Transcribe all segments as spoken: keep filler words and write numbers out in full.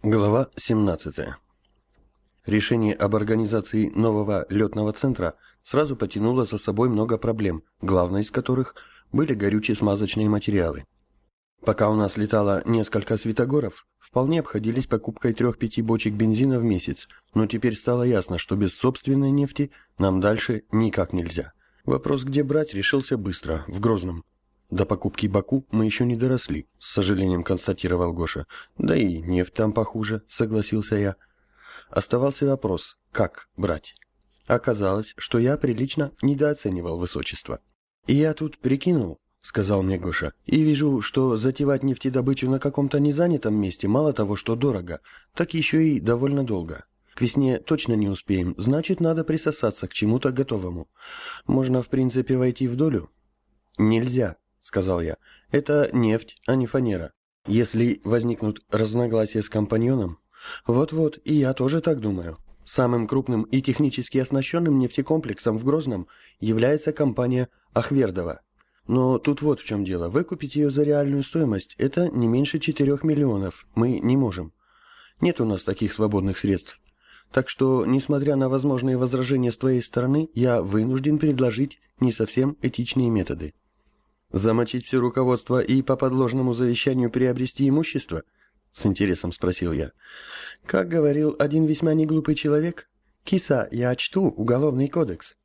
Глава семнадцатая. Решение об организации нового летного центра сразу потянуло за собой много проблем, главной из которых были горюче-смазочные материалы. Пока у нас летало несколько светогоров, вполне обходились покупкой трех-пяти бочек бензина в месяц, но теперь стало ясно, что без собственной нефти нам дальше никак нельзя. Вопрос, где брать, решился быстро, в Грозном. До покупки Баку мы еще не доросли, с сожалением констатировал Гоша. Да и нефть там похуже, согласился я. Оставался вопрос, как брать. Оказалось, что я прилично недооценивал высочество. И я тут прикинул, сказал мне Гоша, и вижу, что затевать нефтедобычу на каком-то незанятом месте мало того, что дорого, так еще и довольно долго. К весне точно не успеем, значит, надо присосаться к чему-то готовому. Можно, в принципе, войти в долю? Нельзя, сказал я. Это нефть, а не фанера. Если возникнут разногласия с компаньоном... Вот-вот, и я тоже так думаю. Самым крупным и технически оснащенным нефтекомплексом в Грозном является компания Ахвердова. Но тут вот в чем дело. Выкупить ее за реальную стоимость – это не меньше четырех миллионов. Мы не можем. Нет у нас таких свободных средств. Так что, несмотря на возможные возражения с твоей стороны, я вынужден предложить не совсем этичные методы. Замочить все руководство и по подложному завещанию приобрести имущество? С интересом спросил я. Как говорил один весьма неглупый человек, «Киса, я чту уголовный кодекс».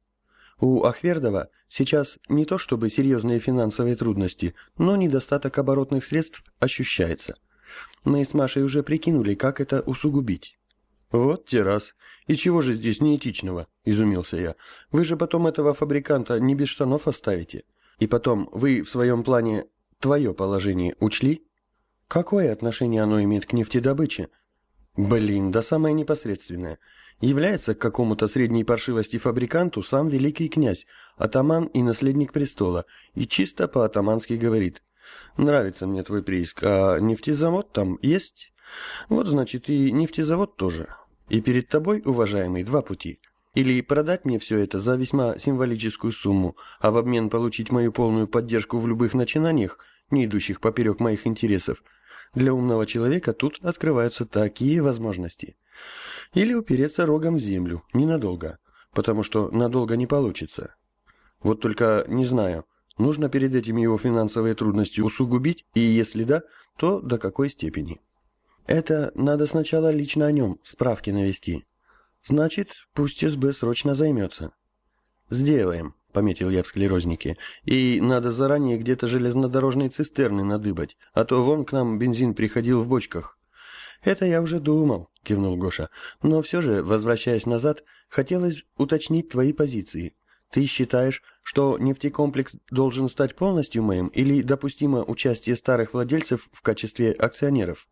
У Ахвердова сейчас не то чтобы серьезные финансовые трудности, но недостаток оборотных средств ощущается. Мы с Машей уже прикинули, как это усугубить. Вот те раз. И чего же здесь неэтичного? Изумился я. Вы же потом этого фабриканта не без штанов оставите. И потом, вы в своем плане твое положение учли? Какое отношение оно имеет к нефтедобыче? Блин, да самое непосредственное. Является к какому-то средней паршивости фабриканту сам великий князь, атаман и наследник престола, и чисто по-атамански говорит. Нравится мне твой прииск, а нефтезавод там есть? Вот значит и нефтезавод тоже. И перед тобой, уважаемый, два пути. Или продать мне все это за весьма символическую сумму, а в обмен получить мою полную поддержку в любых начинаниях, не идущих поперек моих интересов. Для умного человека тут открываются такие возможности. Или упереться рогом в землю, ненадолго, потому что надолго не получится. Вот только не знаю, нужно перед этим его финансовые трудности усугубить, и если да, то до какой степени. Это надо сначала лично о нем справки навести. Значит, пусть СБ срочно займется. Сделаем, пометил я в склерознике, и надо заранее где-то железнодорожные цистерны надыбать, а то вон к нам бензин приходил в бочках. Это я уже думал, кивнул Гоша, но все же, возвращаясь назад, хотелось уточнить твои позиции. Ты считаешь, что нефтекомплекс должен стать полностью моим или допустимо участие старых владельцев в качестве акционеров?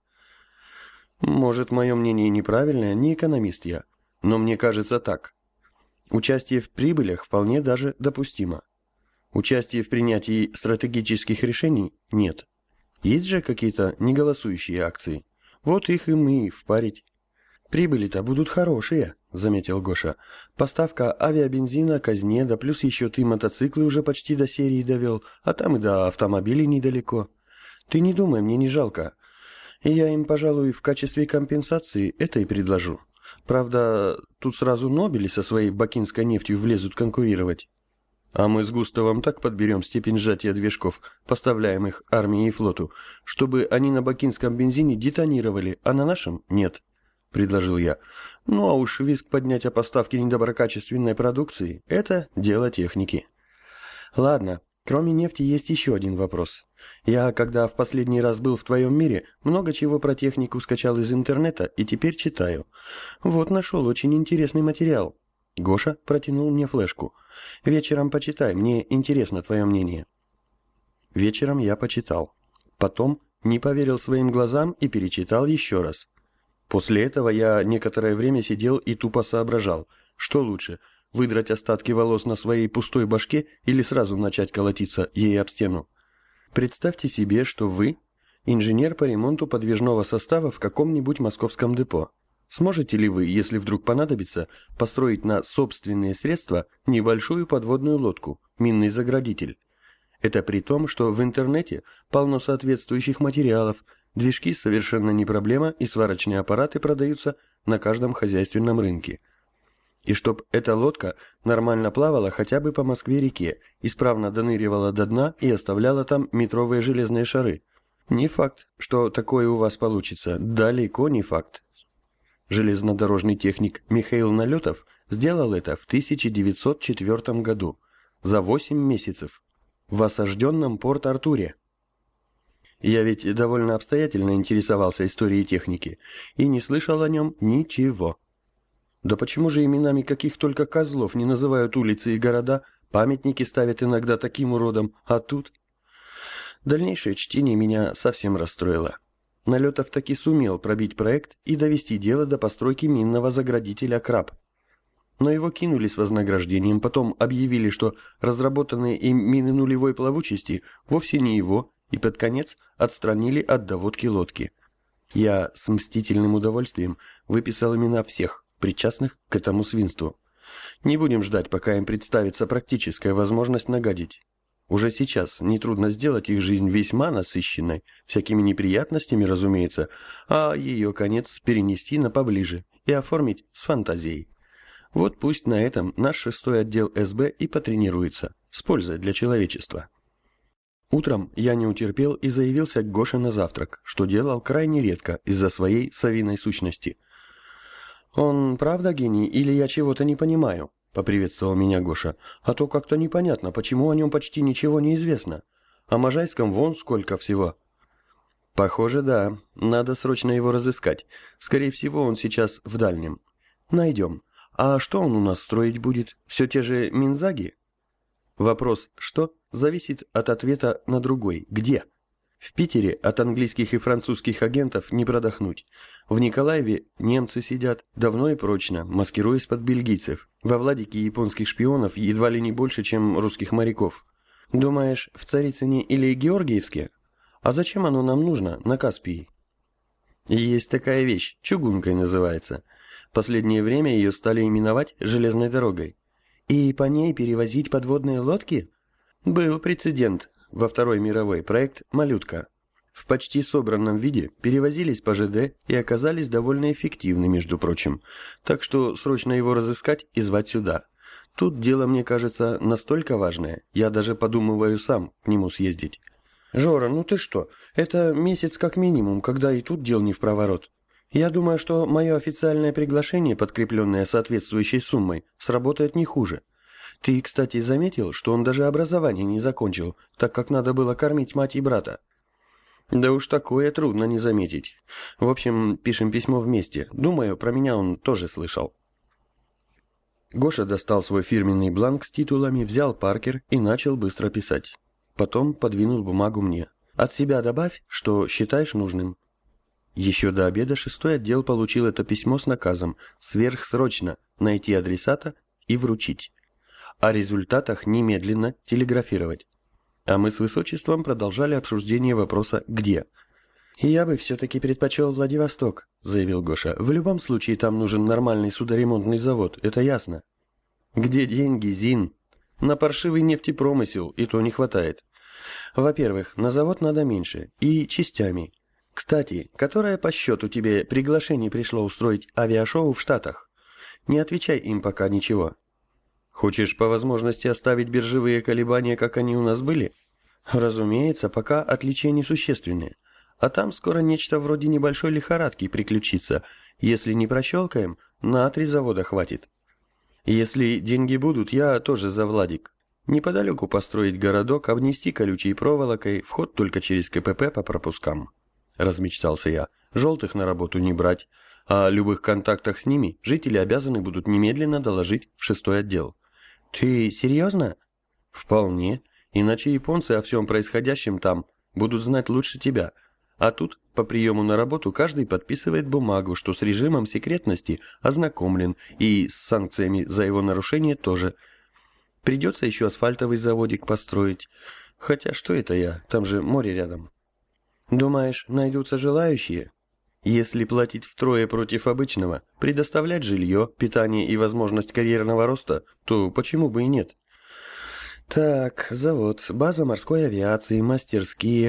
Может, мое мнение неправильное, не экономист я. Но мне кажется так. Участие в прибылях вполне даже допустимо. Участие в принятии стратегических решений нет. Есть же какие-то неголосующие акции. Вот их и мы впарить. Прибыли-то будут хорошие, заметил Гоша. Поставка авиабензина казне, да плюс еще ты мотоциклы уже почти до серии довел, а там и до автомобилей недалеко. Ты не думай, мне не жалко. И я им, пожалуй, в качестве компенсации это и предложу. Правда, тут сразу Нобели со своей бакинской нефтью влезут конкурировать. А мы с Густавом так подберем степень сжатия движков, поставляемых армии и флоту, чтобы они на бакинском бензине детонировали, а на нашем нет, — предложил я. Ну а уж визг поднять о поставке недоброкачественной продукции — это дело техники. Ладно, кроме нефти есть еще один вопрос. Я, когда в последний раз был в твоем мире, много чего про технику скачал из интернета и теперь читаю. Вот нашел очень интересный материал. Гоша протянул мне флешку. Вечером почитай, мне интересно твое мнение. Вечером я почитал. Потом не поверил своим глазам и перечитал еще раз. После этого я некоторое время сидел и тупо соображал, что лучше, выдрать остатки волос на своей пустой башке или сразу начать колотиться ей об стену. Представьте себе, что вы инженер по ремонту подвижного состава в каком-нибудь московском депо. Сможете ли вы, если вдруг понадобится, построить на собственные средства небольшую подводную лодку, минный заградитель? Это при том, что в интернете полно соответствующих материалов, Движки совершенно не проблема, и сварочные аппараты продаются на каждом хозяйственном рынке. И чтоб эта лодка нормально плавала хотя бы по Москве-реке, исправно доныривала до дна и оставляла там метровые железные шары. Не факт, что такое у вас получится, далеко не факт. Железнодорожный техник Михаил Налетов сделал это в тысяча девятьсот четвёртом году, за восемь месяцев, в осажденном Порт-Артуре. Я ведь довольно обстоятельно интересовался историей техники и не слышал о нем ничего. Да почему же именами каких только козлов не называют улицы и города, памятники ставят иногда таким уродом, а тут... Дальнейшее чтение меня совсем расстроило. Налетов таки сумел пробить проект и довести дело до постройки минного заградителя «Краб». Но его кинули с вознаграждением, потом объявили, что разработанные им мины нулевой плавучести вовсе не его, и под конец отстранили от доводки лодки. Я с мстительным удовольствием выписал имена всех, причастных к этому свинству. Не будем ждать, пока им представится практическая возможность нагадить. Уже сейчас нетрудно сделать их жизнь весьма насыщенной, всякими неприятностями, разумеется, а ее конец перенести на поближе и оформить с фантазией. Вот пусть на этом наш шестой отдел эс бэ и потренируется, с пользой для человечества. Утром я не утерпел и заявился к Гоше на завтрак, что делал крайне редко из-за своей совиной сущности. «Он правда гений или я чего-то не понимаю?» — поприветствовал меня Гоша. «А то как-то непонятно, почему о нем почти ничего не известно. О Можайском вон сколько всего». «Похоже, да. Надо срочно его разыскать. Скорее всего, он сейчас в Дальнем. Найдем. А что он у нас строить будет? Все те же Минзаги?» Вопрос «что?» зависит от ответа на другой «где?». В Питере от английских и французских агентов не продохнуть. В Николаеве немцы сидят давно и прочно, маскируясь под бельгийцев. Во Владике японских шпионов едва ли не больше, чем русских моряков. Думаешь, в Царицыне или Георгиевске? А зачем оно нам нужно на Каспии? Есть такая вещь, чугункой называется. Последнее время ее стали именовать железной дорогой. И по ней перевозить подводные лодки? Был прецедент. Во Второй мировой проект «Малютка». В почти собранном виде перевозились по жэ дэ и оказались довольно эффективны, между прочим. Так что срочно его разыскать и звать сюда. Тут дело, мне кажется, настолько важное, я даже подумываю сам к нему съездить. «Жора, ну ты что? Это месяц как минимум, когда и тут дел не впроворот. Я думаю, что мое официальное приглашение, подкрепленное соответствующей суммой, сработает не хуже. Ты, кстати, заметил, что он даже образование не закончил, так как надо было кормить мать и брата? Да уж такое трудно не заметить. В общем, пишем письмо вместе. Думаю, про меня он тоже слышал. Гоша достал свой фирменный бланк с титулами, взял паркер и начал быстро писать. Потом подвинул бумагу мне. От себя добавь, что считаешь нужным. Еще до обеда шестой отдел получил это письмо с наказом сверхсрочно найти адресата и вручить. О результатах немедленно телеграфировать. А мы с высочеством продолжали обсуждение вопроса «где?». «Я бы все-таки предпочел Владивосток», — заявил Гоша. «В любом случае там нужен нормальный судоремонтный завод, это ясно». «Где деньги, Зин? На паршивый нефтепромысел и то не хватает. Во-первых, на завод надо меньше, и частями. Кстати, которое по счету тебе приглашение пришло устроить авиашоу в Штатах? Не отвечай им пока ничего». «Хочешь по возможности оставить биржевые колебания, как они у нас были?» «Разумеется, пока отличия несущественные. А там скоро нечто вроде небольшой лихорадки приключится. Если не прощелкаем, на три завода хватит. Если деньги будут, я тоже за Владик. Неподалеку построить городок, обнести колючей проволокой, вход только через ка пэ пэ по пропускам». Размечтался я. «Желтых на работу не брать. А о любых контактах с ними жители обязаны будут немедленно доложить в шестой отдел». «Ты серьезно?» «Вполне. Иначе японцы о всем происходящем там будут знать лучше тебя. А тут, по приему на работу, каждый подписывает бумагу, что с режимом секретности ознакомлен, и с санкциями за его нарушение тоже. Придется еще асфальтовый заводик построить. Хотя что это я, там же море рядом». «Думаешь, найдутся желающие?» «Если платить втрое против обычного, предоставлять жилье, питание и возможность карьерного роста, то почему бы и нет?» «Так, завод, база морской авиации, мастерские.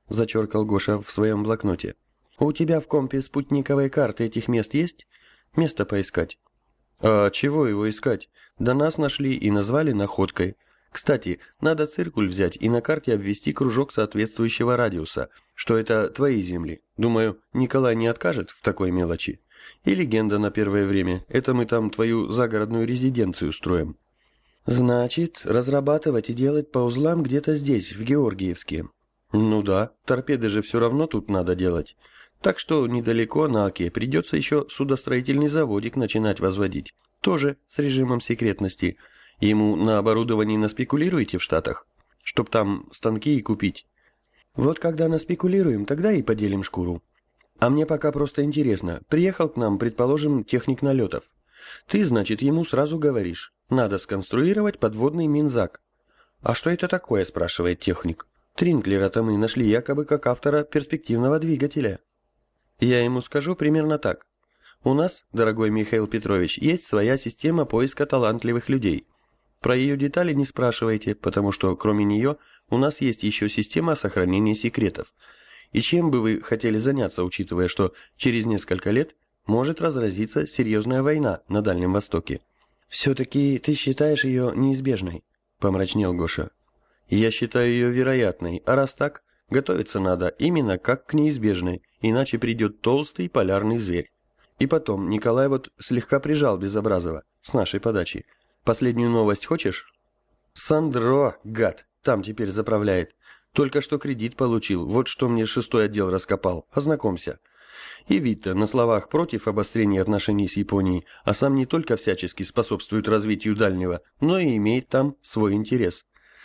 — зачеркал Гоша в своем блокноте. «У тебя в компе спутниковые карты этих мест есть? Место поискать». «А чего его искать? Да нас нашли и назвали находкой. Кстати, надо циркуль взять и на карте обвести кружок соответствующего радиуса, что это твои земли. Думаю, Николай не откажет в такой мелочи. И легенда на первое время, это мы там твою загородную резиденцию строим». «Значит, разрабатывать и делать по узлам где-то здесь, в Георгиевске». «Ну да, торпеды же все равно тут надо делать. Так что недалеко на Оке придется еще судостроительный заводик начинать возводить. Тоже с режимом секретности. Ему на оборудовании наспекулируете в Штатах? Чтоб там станки и купить». «Вот когда наспекулируем, тогда и поделим шкуру. А мне пока просто интересно. Приехал к нам, предположим, техник налетов. Ты, значит, ему сразу говоришь, надо сконструировать подводный Минзак». «А что это такое?» – спрашивает техник. «Тринклера-то мы нашли якобы как автора перспективного двигателя». Я ему скажу примерно так. У нас, дорогой Михаил Петрович, есть своя система поиска талантливых людей. Про ее детали не спрашивайте, потому что кроме нее у нас есть еще система сохранения секретов. И чем бы вы хотели заняться, учитывая, что через несколько лет может разразиться серьезная война на Дальнем Востоке? «Все-таки ты считаешь ее неизбежной?» – помрачнел Гоша. «Я считаю ее вероятной, а раз так, готовиться надо именно как к неизбежной, иначе придет толстый полярный зверь. И потом, Николай вот слегка прижал Безобразова с нашей подачи. Последнюю новость хочешь?» «Сандро, гад, там теперь заправляет. Только что кредит получил, вот что мне шестой отдел раскопал. Ознакомься». И Витта на словах против обострения отношений с Японией, а сам не только всячески способствует развитию Дальнего, но и имеет там свой интерес.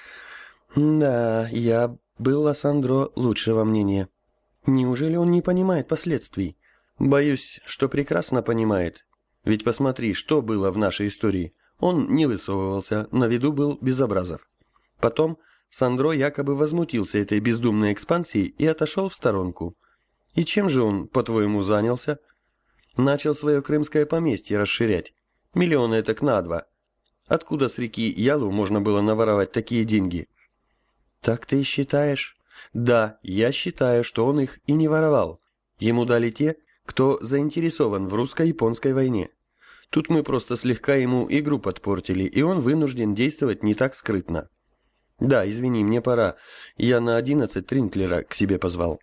«Да, я был о Сандро лучшего мнения. Неужели он не понимает последствий?» «Боюсь, что прекрасно понимает. Ведь посмотри, что было в нашей истории. Он не высовывался, на виду был Безобразов. Потом Сандро якобы возмутился этой бездумной экспансией и отошел в сторонку. И чем же он, по-твоему, занялся? Начал свое крымское поместье расширять. Миллиона этак на два. Откуда с реки Ялу можно было наворовать такие деньги?» «Так ты считаешь?» «Да, я считаю, что он их и не воровал. Ему дали те, кто заинтересован в русско-японской войне. Тут мы просто слегка ему игру подпортили, и он вынужден действовать не так скрытно. Да, извини, мне пора. Я на одиннадцать Тринклера к себе позвал».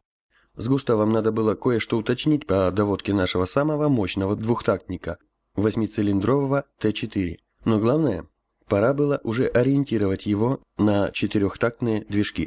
С Густавом надо было кое-что уточнить по доводке нашего самого мощного двухтактника, восьмицилиндрового Т четыре. Но главное, пора было уже ориентировать его на четырехтактные движки.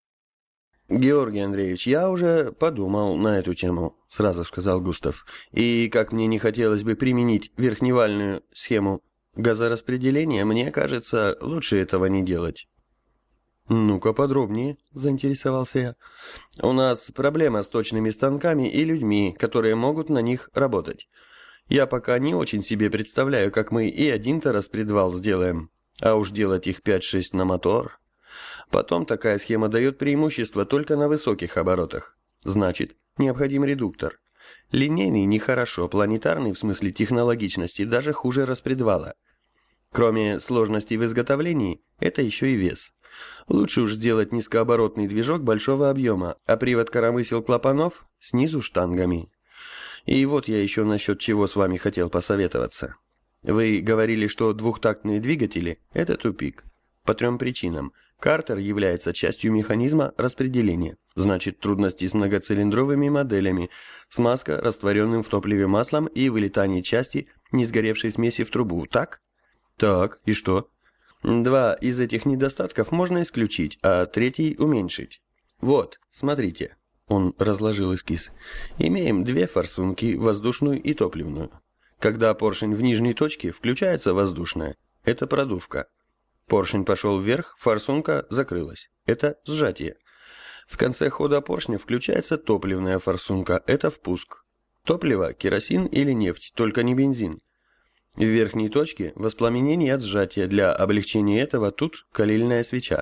«Георгий Андреевич, я уже подумал на эту тему», — сразу сказал Густав. «И как мне не хотелось бы применить верхневальную схему газораспределения, мне кажется, лучше этого не делать». «Ну-ка подробнее», — заинтересовался я. «У нас проблема с точными станками и людьми, которые могут на них работать. Я пока не очень себе представляю, как мы и один-то распредвал сделаем, а уж делать их пять-шесть на мотор. Потом такая схема дает преимущество только на высоких оборотах. Значит, необходим редуктор. Линейный нехорошо, планетарный в смысле технологичности даже хуже распредвала. Кроме сложностей в изготовлении, это еще и вес. Лучше уж сделать низкооборотный движок большого объема, а привод коромысел клапанов снизу штангами. И вот я еще насчет чего с вами хотел посоветоваться. Вы говорили, что двухтактные двигатели – это тупик. По трем причинам. Картер является частью механизма распределения. Значит, трудности с многоцилиндровыми моделями, смазка растворенным в топливе маслом и вылетание части несгоревшей смеси в трубу, так? Так, и что? Два из этих недостатков можно исключить, а третий уменьшить. Вот, смотрите. Он разложил эскиз. Имеем две форсунки, воздушную и топливную. Когда поршень в нижней точке, включается воздушная. Это продувка. Поршень пошел вверх, форсунка закрылась. Это сжатие. В конце хода поршня включается топливная форсунка. Это впуск. Топливо – керосин или нефть, только не бензин. В верхней точке воспламенение от сжатия. Для облегчения этого тут калильная свеча.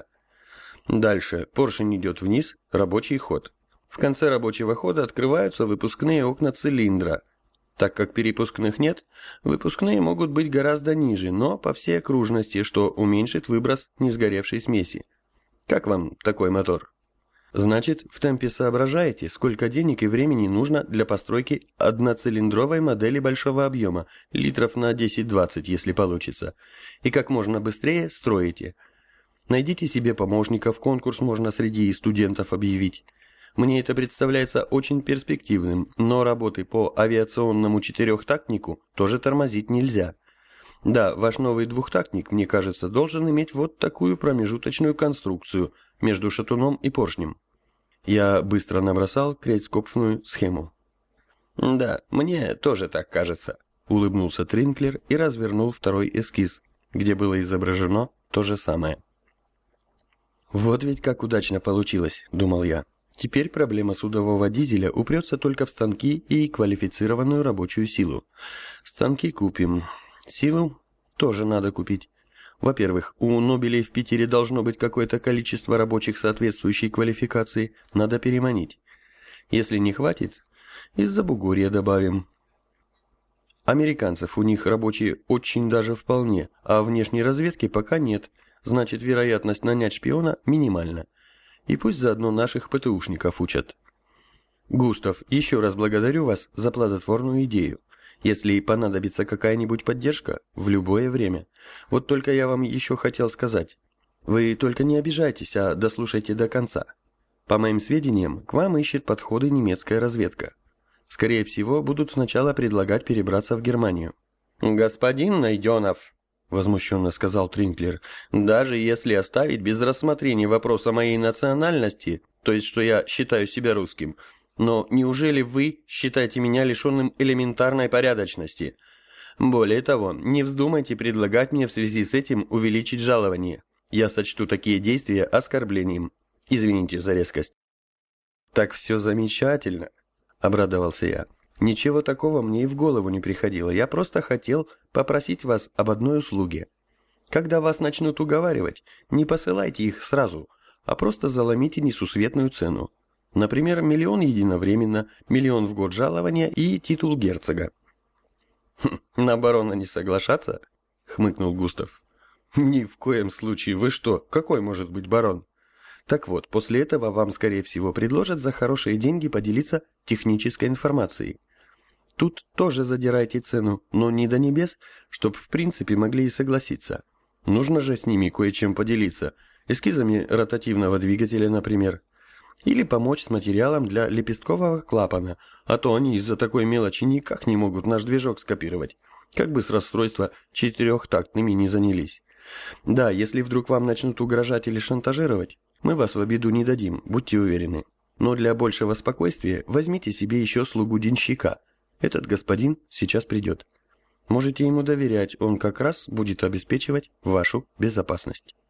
Дальше поршень идет вниз, рабочий ход. В конце рабочего хода открываются выпускные окна цилиндра. Так как перепускных нет, выпускные могут быть гораздо ниже, но по всей окружности, что уменьшит выброс несгоревшей смеси. Как вам такой мотор? Значит, в темпе соображаете, сколько денег и времени нужно для постройки одноцилиндровой модели большого объема, литров на десять-двадцать, если получится, и как можно быстрее строите. Найдите себе помощников, конкурс можно среди студентов объявить. Мне это представляется очень перспективным, но работы по авиационному четырехтактнику тоже тормозить нельзя. Да, ваш новый двухтактник, мне кажется, должен иметь вот такую промежуточную конструкцию между шатуном и поршнем. Я быстро набросал крейтскопфную схему. «Да, мне тоже так кажется», — улыбнулся Тринклер и развернул второй эскиз, где было изображено то же самое. «Вот ведь как удачно получилось», — думал я. «Теперь проблема судового дизеля упрется только в станки и квалифицированную рабочую силу. Станки купим. Силу тоже надо купить. Во-первых, у Нобелей в Питере должно быть какое-то количество рабочих соответствующей квалификации, надо переманить. Если не хватит, из-за бугорья добавим. Американцев у них рабочие очень даже вполне, а внешней разведки пока нет, значит вероятность нанять шпиона минимальна. И пусть заодно наших ПТУшников учат. Густав, еще раз благодарю вас за плодотворную идею. Если понадобится какая-нибудь поддержка, в любое время. Вот только я вам еще хотел сказать. Вы только не обижайтесь, а дослушайте до конца. По моим сведениям, к вам ищет подходы немецкая разведка. Скорее всего, будут сначала предлагать перебраться в Германию. «Господин Найденов», — возмущенно сказал Тринклер, «даже если оставить без рассмотрения вопрос о моей национальности, то есть что я считаю себя русским, но неужели вы считаете меня лишенным элементарной порядочности? Более того, не вздумайте предлагать мне в связи с этим увеличить жалование. Я сочту такие действия оскорблением. Извините за резкость». «Так все замечательно», — обрадовался я. «Ничего такого мне и в голову не приходило. Я просто хотел попросить вас об одной услуге. Когда вас начнут уговаривать, не посылайте их сразу, а просто заломите несусветную цену. Например, миллион единовременно, миллион в год жалования и титул герцога». «Хм, на барона не соглашаться?» — хмыкнул Густав. «Ни в коем случае. Вы что? Какой может быть барон?» «Так вот, после этого вам, скорее всего, предложат за хорошие деньги поделиться технической информацией. Тут тоже задирайте цену, но не до небес, чтоб в принципе могли и согласиться. Нужно же с ними кое-чем поделиться, эскизами ротативного двигателя, например. Или помочь с материалом для лепесткового клапана, а то они из-за такой мелочи никак не могут наш движок скопировать, как бы с расстройства четырехтактными не занялись. Да, если вдруг вам начнут угрожать или шантажировать, мы вас в обиду не дадим, будьте уверены. Но для большего спокойствия возьмите себе еще слугу-денщика. Этот господин сейчас придет. Можете ему доверять, он как раз будет обеспечивать вашу безопасность».